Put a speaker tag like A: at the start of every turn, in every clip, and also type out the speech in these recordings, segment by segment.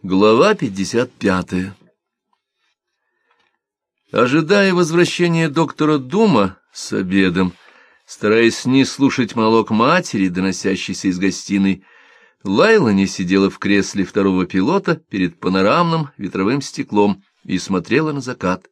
A: Глава 55. Ожидая возвращения доктора Дума с обедом, стараясь не слушать монолог матери, доносящийся из гостиной, Лайлани сидела в кресле второго пилота перед панорамным ветровым стеклом и смотрела на закат.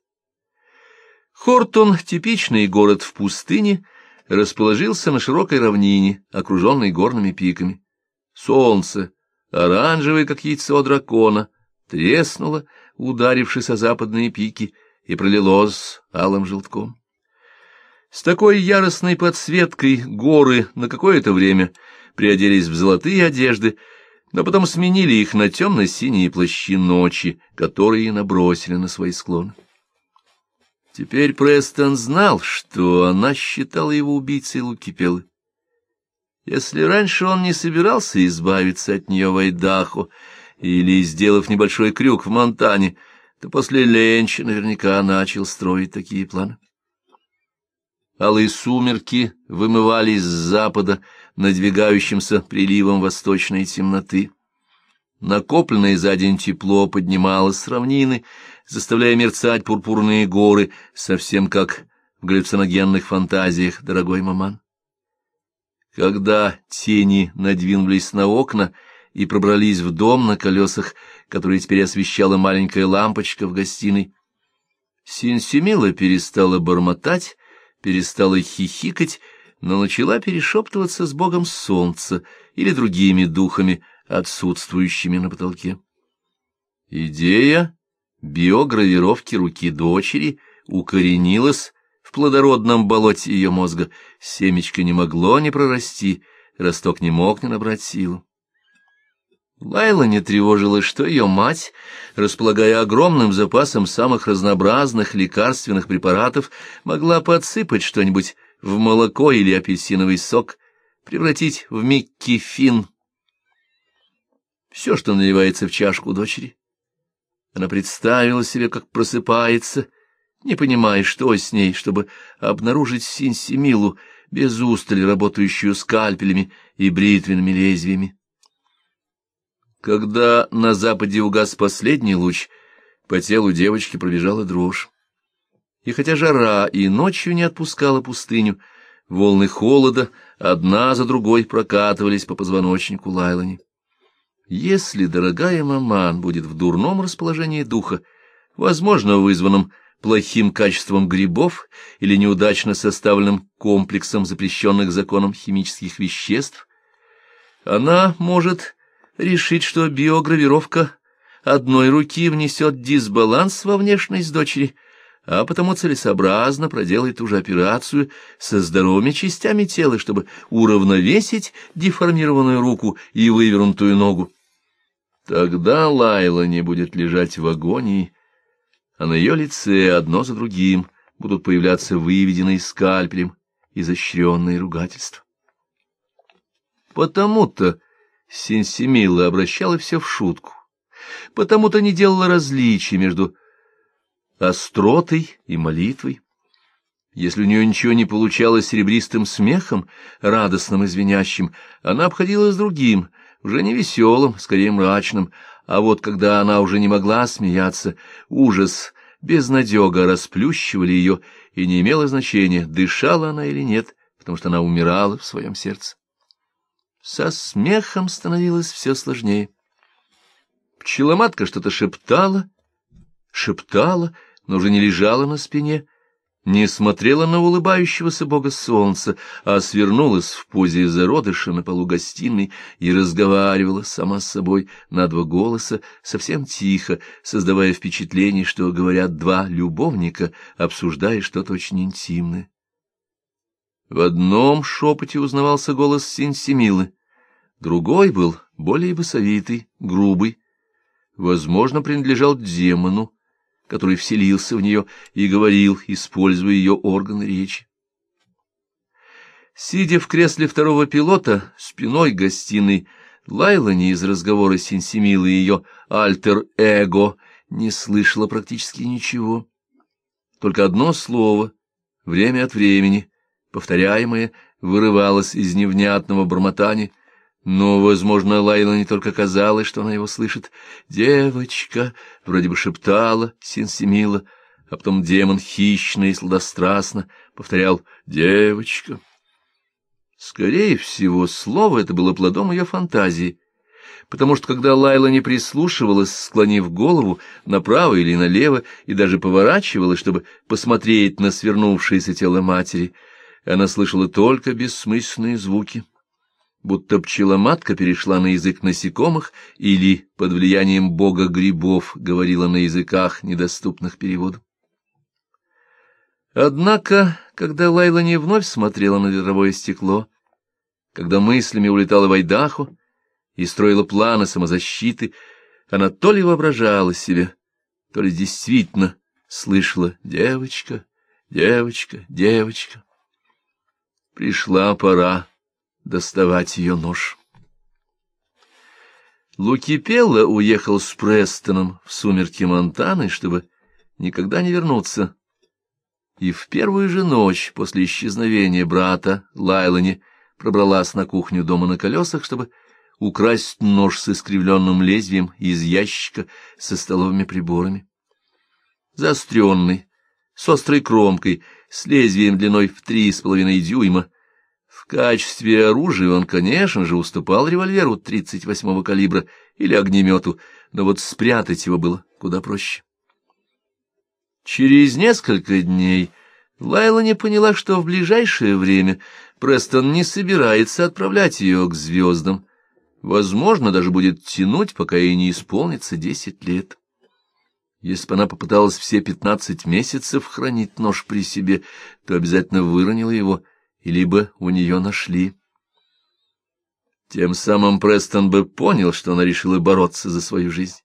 A: Хортон, типичный город в пустыне, расположился на широкой равнине, окруженной горными пиками. Солнце, оранжевое, как яйцо дракона, треснуло, ударившись о западные пики, и пролилось алым желтком. С такой яростной подсветкой горы на какое-то время приоделись в золотые одежды, но потом сменили их на темно-синие плащи ночи, которые набросили на свои склоны. Теперь Престон знал, что она считала его убийцей Лукипеллы. Если раньше он не собирался избавиться от нее в Айдахо или, сделав небольшой крюк в Монтане, то после ленча наверняка начал строить такие планы. Алые сумерки вымывались с запада надвигающимся приливом восточной темноты. Накопленное за день тепло поднималось с равнины, заставляя мерцать пурпурные горы, совсем как в галлюциногенных фантазиях, дорогой маман. Когда тени надвинулись на окна и пробрались в дом на колесах, который теперь освещала маленькая лампочка в гостиной, Синсимила перестала бормотать, перестала хихикать, но начала перешептываться с богом солнца или другими духами, отсутствующими на потолке. Идея биогравировки руки дочери укоренилась в плодородном болоте ее мозга. Семечко не могло не прорасти, росток не мог не набрать силу. Лайла не тревожила, что ее мать, располагая огромным запасом самых разнообразных лекарственных препаратов, могла подсыпать что-нибудь в молоко или апельсиновый сок, превратить в миккефин. Все, что наливается в чашку дочери. Она представила себе, как просыпается, не понимая, что с ней, чтобы обнаружить Синсимилу, без устали работающую скальпелями и бритвенными лезвиями. Когда на западе угас последний луч, по телу девочки пробежала дрожь. И хотя жара и ночью не отпускала пустыню, волны холода одна за другой прокатывались по позвоночнику Лайлани. Если дорогая маман будет в дурном расположении духа, возможно, вызванном плохим качеством грибов или неудачно составленным комплексом запрещенных законом химических веществ, она может решить, что биогравировка одной руки внесет дисбаланс во внешность дочери, а потому целесообразно проделает ту же операцию со здоровыми частями тела, чтобы уравновесить деформированную руку и вывернутую ногу. Тогда Лайла не будет лежать в агонии, а на ее лице одно за другим будут появляться выведенные скальпелем изощренные ругательства. Потому-то Синсимила обращала все в шутку, потому-то не делала различий между остротой и молитвой. Если у нее ничего не получалось серебристым смехом, радостным и звенящим, она обходилась другим, уже не веселым, скорее мрачным, а вот когда она уже не могла смеяться, ужас, безнадега расплющивали ее, и не имело значения, дышала она или нет, потому что она умирала в своем сердце. Со смехом становилось все сложнее. Пчеломатка что-то шептала, но уже не лежала на спине, не смотрела на улыбающегося бога солнца, а свернулась в позе зародыша на полу гостиной и разговаривала сама с собой на два голоса, совсем тихо, создавая впечатление, что говорят два любовника, обсуждая что-то очень интимное. В одном шепоте узнавался голос Синсимилы, другой был более басовитый, грубый, возможно, принадлежал демону, который вселился в нее и говорил, используя ее органы речи. Сидя в кресле второго пилота, спиной к гостиной, Лайлани из разговора Синсимилы и ее альтер-эго не слышала практически ничего. Только одно слово, время от времени, повторяемое, вырывалось из невнятного бормотания, Но, возможно, Лайла не только казалось, что она его слышит. «Девочка!» — вроде бы шептала Синсимила, а потом демон хищно и сладострастно повторял «девочка». Скорее всего, слово это было плодом ее фантазии, потому что, когда Лайла не прислушивалась, склонив голову направо или налево и даже поворачивалась, чтобы посмотреть на свернувшееся тело матери, она слышала только бессмысленные звуки, будто пчеломатка перешла на язык насекомых или под влиянием бога грибов говорила на языках, недоступных переводу. Однако, когда Лайла не вновь смотрела на ветровое стекло, когда мыслями улетала в Айдахо и строила планы самозащиты, она то ли воображала себе, то ли действительно слышала «девочка, девочка, девочка». Пришла пора доставать ее нож. Лукипелло уехал с Престоном в сумерки Монтаны, чтобы никогда не вернуться. И в первую же ночь после исчезновения брата Лайлани пробралась на кухню дома на колесах, чтобы украсть нож с искривленным лезвием из ящика со столовыми приборами. Заостренный, с острой кромкой, с лезвием длиной в 3,5 дюйма. В качестве оружия он, конечно же, уступал револьверу 38-го калибра или огнемету, но вот спрятать его было куда проще. Через несколько дней Лайла не поняла, что в ближайшее время Престон не собирается отправлять ее к звездам. Возможно, даже будет тянуть, пока ей не исполнится 10 лет. Если бы она попыталась все 15 месяцев хранить нож при себе, то обязательно выронила его, и либо у нее нашли. Тем самым Престон бы понял, что она решила бороться за свою жизнь.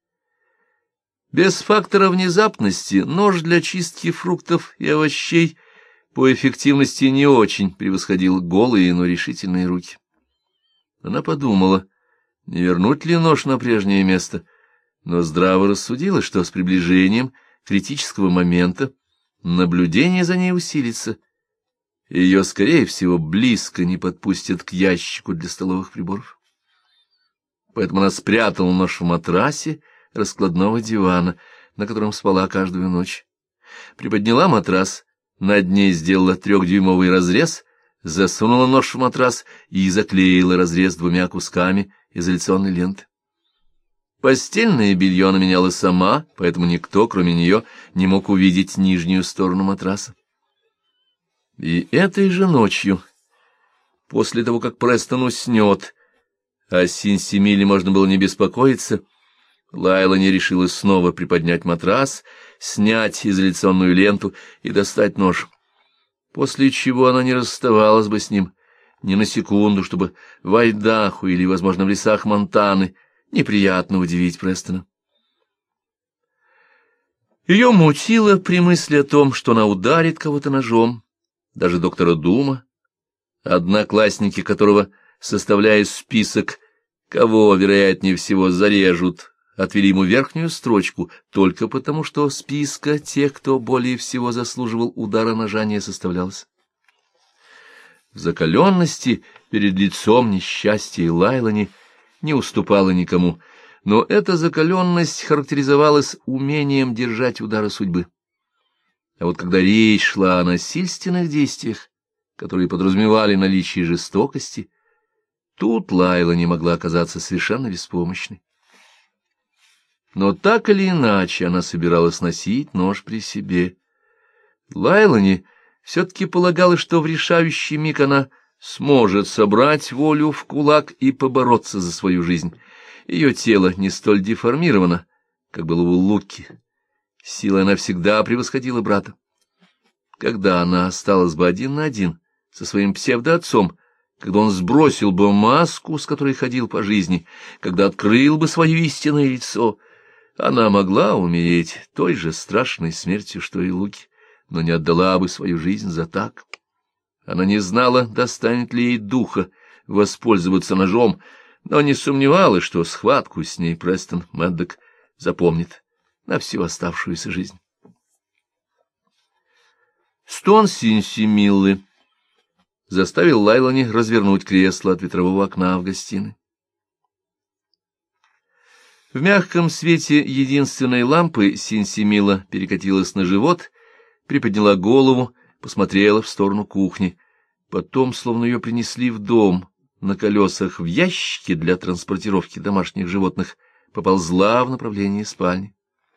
A: Без фактора внезапности нож для чистки фруктов и овощей по эффективности не очень превосходил голые, но решительные руки. Она подумала, не вернуть ли нож на прежнее место, но здраво рассудила, что с приближением критического момента наблюдение за ней усилится, и ее, скорее всего, близко не подпустят к ящику для столовых приборов. Поэтому она спрятала нож в матрасе раскладного дивана, на котором спала каждую ночь. Приподняла матрас, над ней сделала 3-дюймовый разрез, засунула нож в матрас и заклеила разрез 2 кусками изоляционной ленты. Постельное белье она меняла сама, поэтому никто, кроме нее, не мог увидеть нижнюю сторону матраса. И этой же ночью, после того, как Престон уснет, о Синсимиле можно было не беспокоиться, Лайла не решилась снова приподнять матрас, снять изоляционную ленту и достать нож, после чего она не расставалась бы с ним ни на секунду, чтобы в Айдахо или, возможно, в лесах Монтаны неприятно удивить Престона. Ее мутило при мысли о том, что она ударит кого-то ножом, даже доктора Дума, одноклассники которого, составляя список, кого, вероятнее всего, зарежут, отвели ему верхнюю строчку только потому, что списка тех, кто более всего заслуживал удара ножа, не составлялось. В закаленности перед лицом несчастья Лайлани не уступала никому, но эта закаленность характеризовалась умением держать удары судьбы. А вот когда речь шла о насильственных действиях, которые подразумевали наличие жестокости, тут Лайла не могла оказаться совершенно беспомощной. Но так или иначе она собиралась носить нож при себе. Лайлани все-таки полагала, что в решающий миг она сможет собрать волю в кулак и побороться за свою жизнь. Ее тело не столь деформировано, как было у Луки. Силой она всегда превосходила брата. Когда она осталась бы один на один со своим псевдоотцом, когда он сбросил бы маску, с которой ходил по жизни, когда открыл бы свое истинное лицо, она могла умереть той же страшной смертью, что и Луки, но не отдала бы свою жизнь за так. Она не знала, достанет ли ей духа воспользоваться ножом, но не сомневалась, что схватку с ней Престон Мэддок запомнит на всю оставшуюся жизнь. Стон Синсимиллы. заставил Лайлани развернуть кресло от ветрового окна в гостиной. В мягком свете единственной лампы Синсимила перекатилась на живот, приподняла голову, посмотрела в сторону кухни. Потом, словно ее принесли в дом, на колесах в ящике для транспортировки домашних животных, поползла в направлении спальни.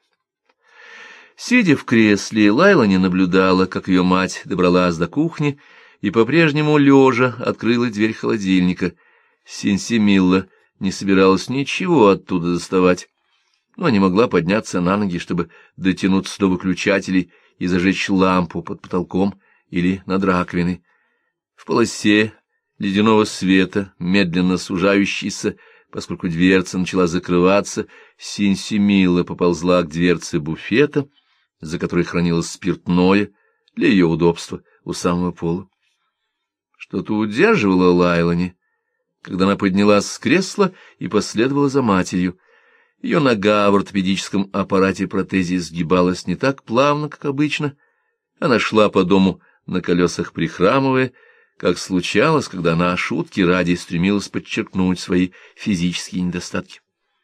A: Сидя в кресле, Лайлани наблюдала, как ее мать добралась до кухни и по-прежнему лежа открыла дверь холодильника. Синсимила не собиралась ничего оттуда доставать, но не могла подняться на ноги, чтобы дотянуться до выключателей и зажечь лампу под потолком или над раковиной. В полосе ледяного света, медленно сужающейся, поскольку дверца начала закрываться, Синсимила поползла к дверце буфета, за которой хранилось спиртное для ее удобства у самого пола. Что-то удерживало Лайлани, когда она поднялась с кресла и последовала за матерью. Ее нога в ортопедическом аппарате-протезе сгибалась не так плавно, как обычно. Она шла по дому на колесах, прихрамывая, как случалось, когда она шутки ради стремилась подчеркнуть свои физические недостатки.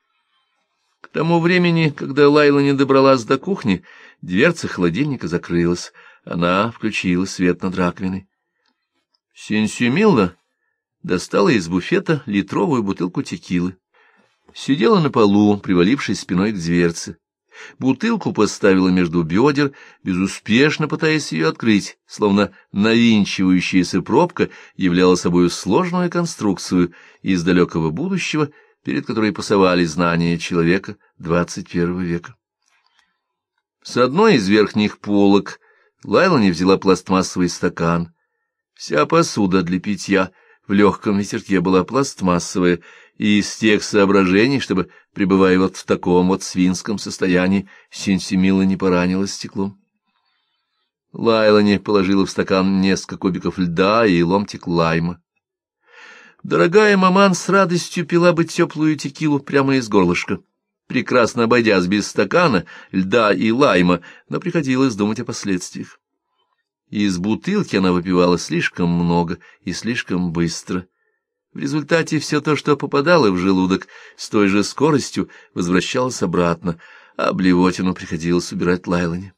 A: К тому времени, когда Лайлани добралась до кухни, дверца холодильника закрылась. Она включила свет над раковиной. Синсимила достала из буфета литровую бутылку текилы. Сидела на полу, привалившись спиной к дверце. Бутылку поставила между бедер, безуспешно пытаясь ее открыть, словно навинчивающаяся пробка являла собой сложную конструкцию из далекого будущего, перед которой пасовали знания человека XXI века. С одной из верхних полок Лайлани взяла пластмассовый стакан. Вся посуда для питья в легком ветерке была пластмассовая, и из тех соображений, чтобы, пребывая вот в таком вот свинском состоянии, Синсимила не поранилась стеклом. Лайлани положила в стакан несколько кубиков льда и ломтик лайма. Дорогая маман с радостью пила бы теплую текилу прямо из горлышка, прекрасно обойдясь без стакана, льда и лайма, но приходилось думать о последствиях. Из бутылки она выпивала слишком много и слишком быстро. В результате все то, что попадало в желудок, с той же скоростью возвращалось обратно, а блевотину приходилось убирать Лайлани.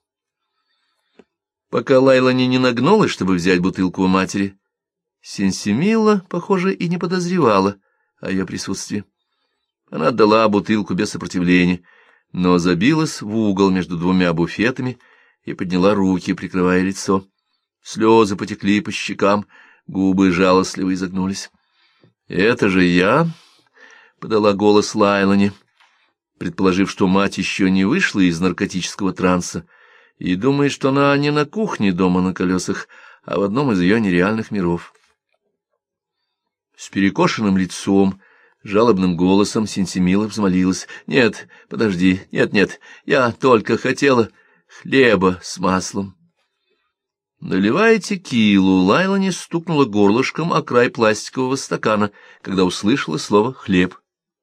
A: Пока Лайлани не нагнулась, чтобы взять бутылку у матери, Синсимила, похоже, и не подозревала о ее присутствии. Она отдала бутылку без сопротивления, но забилась в угол между двумя буфетами и подняла руки, прикрывая лицо. Слезы потекли по щекам, губы жалостливо изогнулись. — Это же я, — подала голос Лайлани, предположив, что мать еще не вышла из наркотического транса и думает, что она не на кухне дома на колесах, а в одном из ее нереальных миров. С перекошенным лицом, жалобным голосом Синсимила взмолилась: — Нет, подожди, нет, я только хотела хлеба с маслом. Наливая текилу, Лайлани стукнула горлышком о край пластикового стакана, когда услышала слово «хлеб».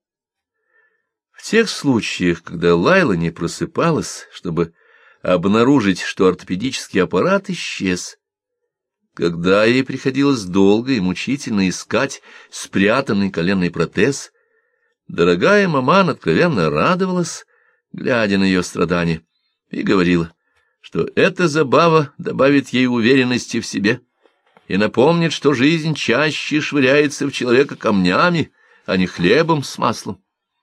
A: В тех случаях, когда Лайлани просыпалась, чтобы обнаружить, что ортопедический аппарат исчез, когда ей приходилось долго и мучительно искать спрятанный коленный протез, дорогая маман откровенно радовалась, глядя на ее страдания, и говорила, что эта забава добавит ей уверенности в себе и напомнит, что жизнь чаще швыряется в человека камнями, а не хлебом с маслом.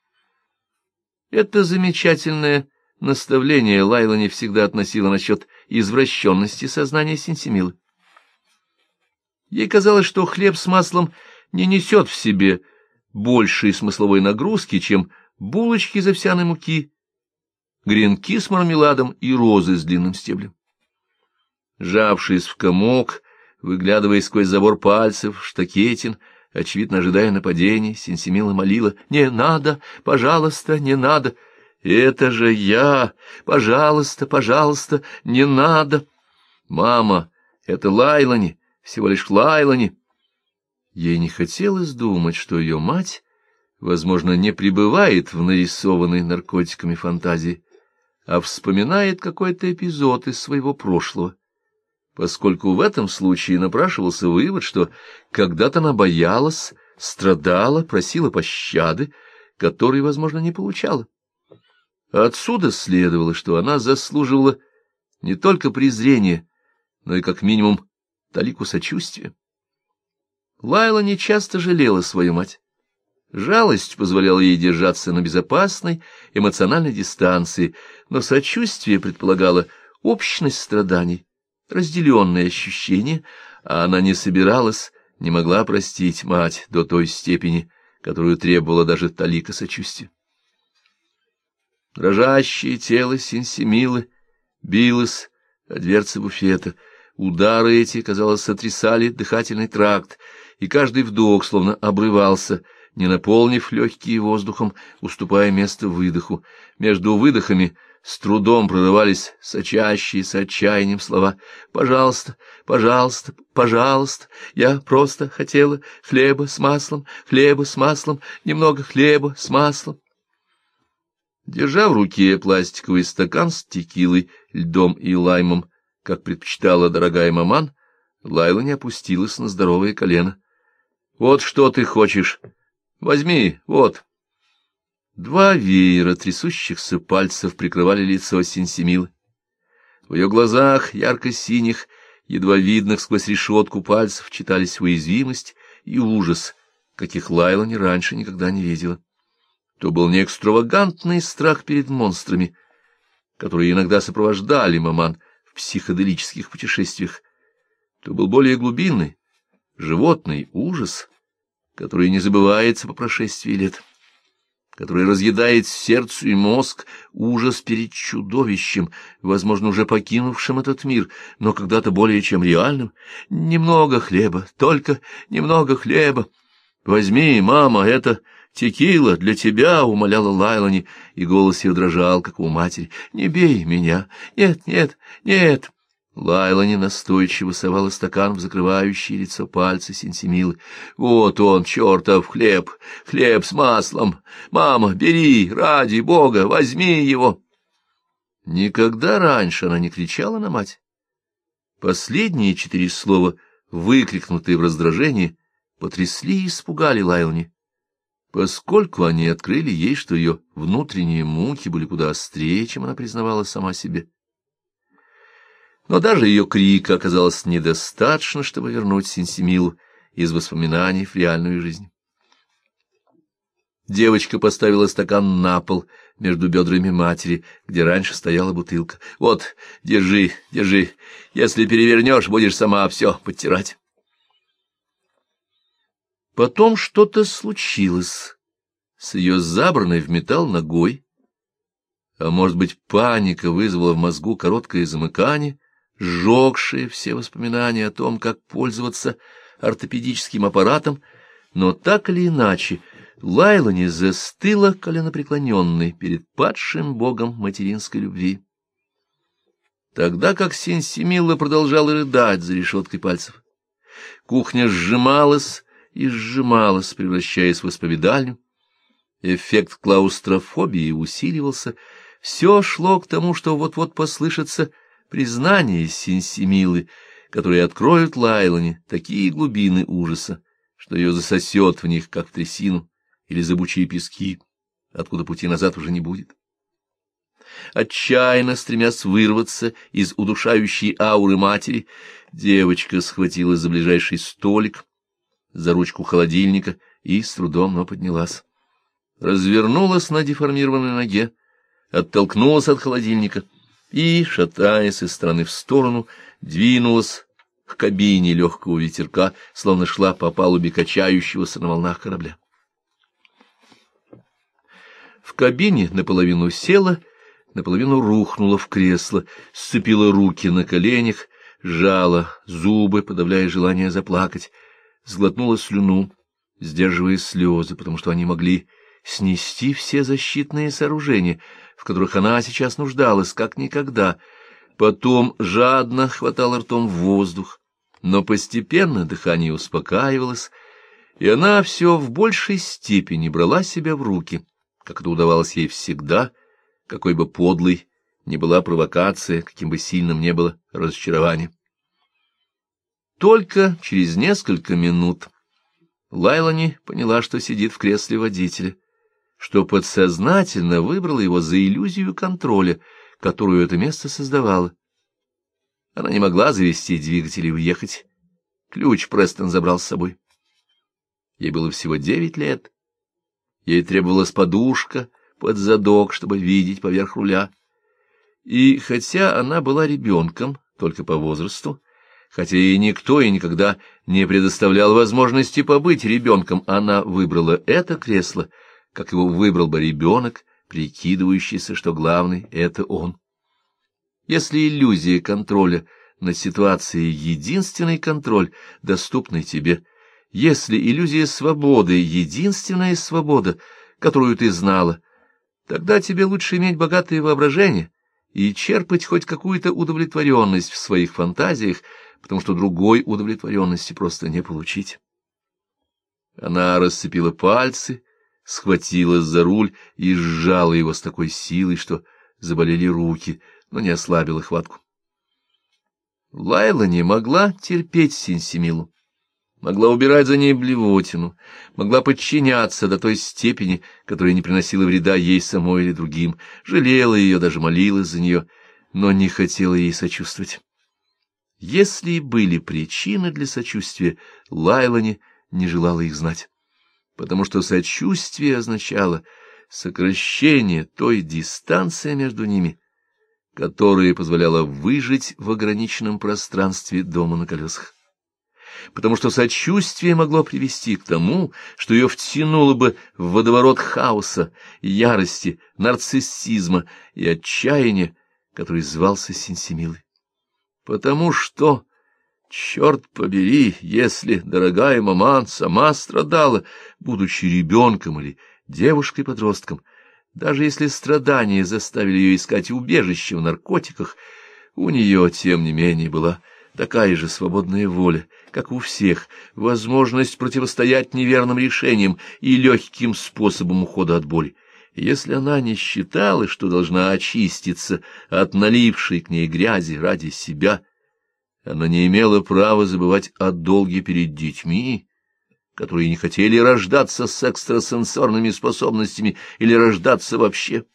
A: Это замечательное наставление Лайлани всегда относила насчет извращенности сознания Синсимилы. Ей казалось, что хлеб с маслом не несет в себе большей смысловой нагрузки, чем булочки из овсяной муки, гренки с мармеладом и розы с длинным стеблем. Сжавшись в комок, выглядывая сквозь забор пальцев, штакетин, очевидно ожидая нападения, Синсимила молила: «Не надо, пожалуйста, не надо! Это же я! Пожалуйста, пожалуйста, не надо! Мама, это Лайлани, всего лишь Лайлани!» Ей не хотелось думать, что ее мать, возможно, не пребывает в нарисованной наркотиками фантазии, а вспоминает какой-то эпизод из своего прошлого, поскольку в этом случае напрашивался вывод, что когда-то она боялась, страдала, просила пощады, которой, возможно, не получала. Отсюда следовало, что она заслуживала не только презрения, но и, как минимум, талику сочувствия. Лайла нечасто жалела свою мать. Жалость позволяла ей держаться на безопасной эмоциональной дистанции, но сочувствие предполагало общность страданий, разделенные ощущения, а она не собиралась, не могла простить мать до той степени, которую требовала даже талика сочувствия. Дрожащее тело Сенсимилы билось о дверцы буфета. Удары эти, казалось, сотрясали дыхательный тракт, и каждый вдох словно обрывался, не наполнив легкие воздухом, уступая место выдоху. Между выдохами с трудом прорывались сочащиеся отчаянием слова: «Пожалуйста, пожалуйста, пожалуйста, я просто хотела хлеба с маслом, немного хлеба с маслом». Держа в руке пластиковый стакан с текилой, льдом и лаймом, как предпочитала дорогая маман, Лайла не опустилась на здоровое колено. «Вот что ты хочешь? Возьми, вот». Два веера трясущихся пальцев прикрывали лицо Сенсимилы. В ее глазах, ярко-синих, едва видных сквозь решетку пальцев, читались уязвимость и ужас, каких Лайла ни раньше никогда не видела. То был не экстравагантный страх перед монстрами, которые иногда сопровождали маман в психоделических путешествиях, то был более глубинный, животный ужас, который не забывается по прошествии лет, который разъедает сердце и мозг, ужас перед чудовищем, возможно, уже покинувшим этот мир, но когда-то более чем реальным. «Немного хлеба, только немного хлеба. Возьми, мама, это текила для тебя», — умоляла Лайлани, и голос ее дрожал, как у матери. «Не бей меня! Нет, нет, нет!» Лайлани настойчиво совала стакан в закрывающие лицо пальцы Сенсимилы. «Вот он, чертов хлеб! Хлеб с маслом! Мама, бери, ради бога, возьми его!» Никогда раньше она не кричала на мать. Последние 4 слова, выкрикнутые в раздражении, потрясли и испугали Лайлани, поскольку они открыли ей, что ее внутренние муки были куда острее, чем она признавала сама себе. Но даже ее крика оказалось недостаточно, чтобы вернуть Сенсимилу из воспоминаний в реальную жизнь. Девочка поставила стакан на пол между бедрами матери, где раньше стояла бутылка. «Вот, держи, держи. Если перевернешь, будешь сама все подтирать». Потом что-то случилось с ее забранной в металл ногой, а может быть, паника вызвала в мозгу короткое замыкание, сжегшее все воспоминания о том, как пользоваться ортопедическим аппаратом, но так или иначе Лайлани застыла коленопреклоненной перед падшим богом материнской любви, тогда как Сенсимила продолжала рыдать за решеткой пальцев. Кухня сжималась и сжималась, превращаясь в исповедальню. Эффект клаустрофобии усиливался. Все шло к тому, что вот-вот послышится признание Сенсимилы, которые откроют Лайлани такие глубины ужаса, что ее засосет в них, как в трясину, или зыбучие пески, откуда пути назад уже не будет. Отчаянно стремясь вырваться из удушающей ауры матери, девочка схватилась за ближайший столик, за ручку холодильника и с трудом, но поднялась. Развернулась на деформированной ноге, оттолкнулась от холодильника и, шатаясь из стороны в сторону, двинулась к кабине легкого ветерка, словно шла по палубе качающегося на волнах корабля. В кабине наполовину села, наполовину рухнула в кресло, сцепила руки на коленях, сжала зубы, подавляя желание заплакать, сглотнула слюну, сдерживая слезы, потому что они могли снести все защитные сооружения, в которых она сейчас нуждалась, как никогда. Потом жадно хватала ртом в воздух, но постепенно дыхание успокаивалось, и она все в большей степени брала себя в руки, как это удавалось ей всегда, какой бы подлой ни была провокация, каким бы сильным ни было разочарование. Только через несколько минут Лайлани поняла, что сидит в кресле водителя, что подсознательно выбрала его за иллюзию контроля, которую это место создавало. Она не могла завести двигатель и уехать. Ключ Престон забрал с собой. Ей было всего 9 лет. Ей требовалась подушка под задок, чтобы видеть поверх руля. И хотя она была ребенком, только по возрасту, хотя ей никто и никогда не предоставлял возможности побыть ребенком, она выбрала это кресло, как его выбрал бы ребенок, прикидывающийся, что главный — это он. Если иллюзия контроля над ситуацией — единственный контроль, доступный тебе, если иллюзия свободы — единственная свобода, которую ты знала, тогда тебе лучше иметь богатое воображение и черпать хоть какую-то удовлетворенность в своих фантазиях, потому что другой удовлетворенности просто не получить. Она расцепила пальцы, схватилась за руль и сжала его с такой силой, что заболели руки, но не ослабила хватку. Лайла не могла терпеть Синсимилу, могла убирать за ней блевотину, могла подчиняться до той степени, которая не приносила вреда ей самой или другим, жалела ее, даже молилась за нее, но не хотела ей сочувствовать. Если и были причины для сочувствия, Лайлани не желала их знать, потому что сочувствие означало сокращение той дистанции между ними, которая позволяла выжить в ограниченном пространстве дома на колесах. Потому что сочувствие могло привести к тому, что ее втянуло бы в водоворот хаоса, ярости, нарциссизма и отчаяния, который звался Синсимилой. Потому что, черт побери, если дорогая маман сама страдала, будучи ребенком или девушкой-подростком, даже если страдания заставили ее искать убежище в наркотиках, у нее, тем не менее, была такая же свободная воля, как у всех, возможность противостоять неверным решениям и легким способам ухода от боли. Если она не считала, что должна очиститься от налившей к ней грязи ради себя, она не имела права забывать о долге перед детьми, которые не хотели рождаться с экстрасенсорными способностями или рождаться вообще.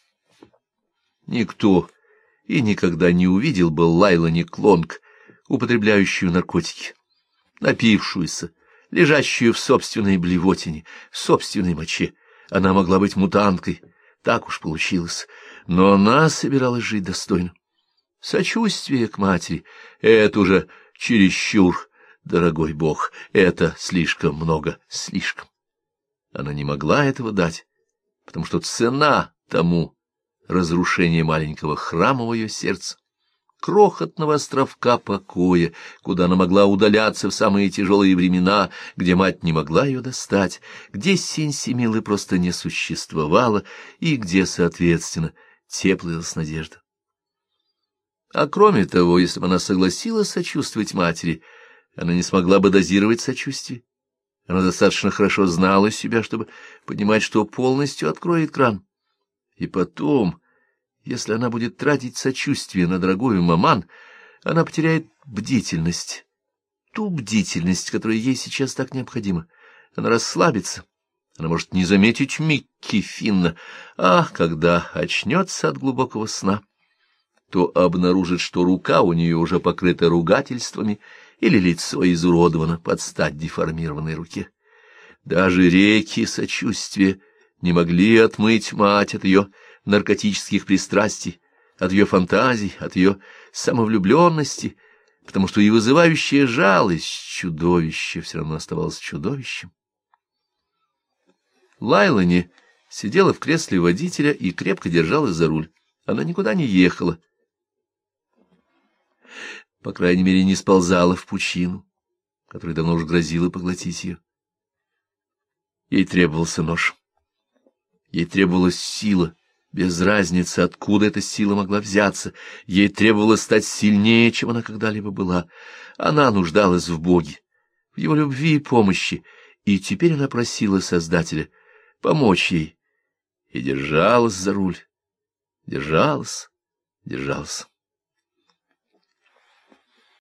A: Никто и никогда не увидел бы Лайлани Клонг, употребляющую наркотики, напившуюся, лежащую в собственной блевотине, в собственной моче. Она могла быть мутанткой, так уж получилось, но она собиралась жить достойно. Сочувствие к матери — это уже чересчур, дорогой Бог, это слишком много, слишком. Она не могла этого дать, потому что цена тому — разрушение маленького храма в ее сердце, крохотного островка покоя, куда она могла удаляться в самые тяжелые времена, где мать не могла ее достать, где Синсимилы просто не существовало и где, соответственно, теплилась надежда. А кроме того, если бы она согласилась сочувствовать матери, она не смогла бы дозировать сочувствие. Она достаточно хорошо знала себя, чтобы понимать, что полностью откроет кран. И потом, если она будет тратить сочувствие на дорогую маман, она потеряет бдительность, ту бдительность, которая ей сейчас так необходима. Она расслабится, она может не заметить Микки Финна, а когда очнется от глубокого сна, то обнаружит, что рука у нее уже покрыта ругательствами или лицо изуродовано под стать деформированной руке. Даже реки сочувствия не могли отмыть мать от ее наркотических пристрастий, от ее фантазий, от ее самовлюбленности, потому что и вызывающая жалость чудовище все равно оставалось чудовищем. Лайлани сидела в кресле водителя и крепко держалась за руль. Она никуда не ехала. По крайней мере, не сползала в пучину, которая давно уж грозила поглотить ее. Ей требовался нож. Ей требовалась сила, без разницы, откуда эта сила могла взяться. Ей требовалось стать сильнее, чем она когда-либо была. Она нуждалась в Боге, в его любви и помощи, и теперь она просила Создателя помочь ей. И держалась за руль, держалась.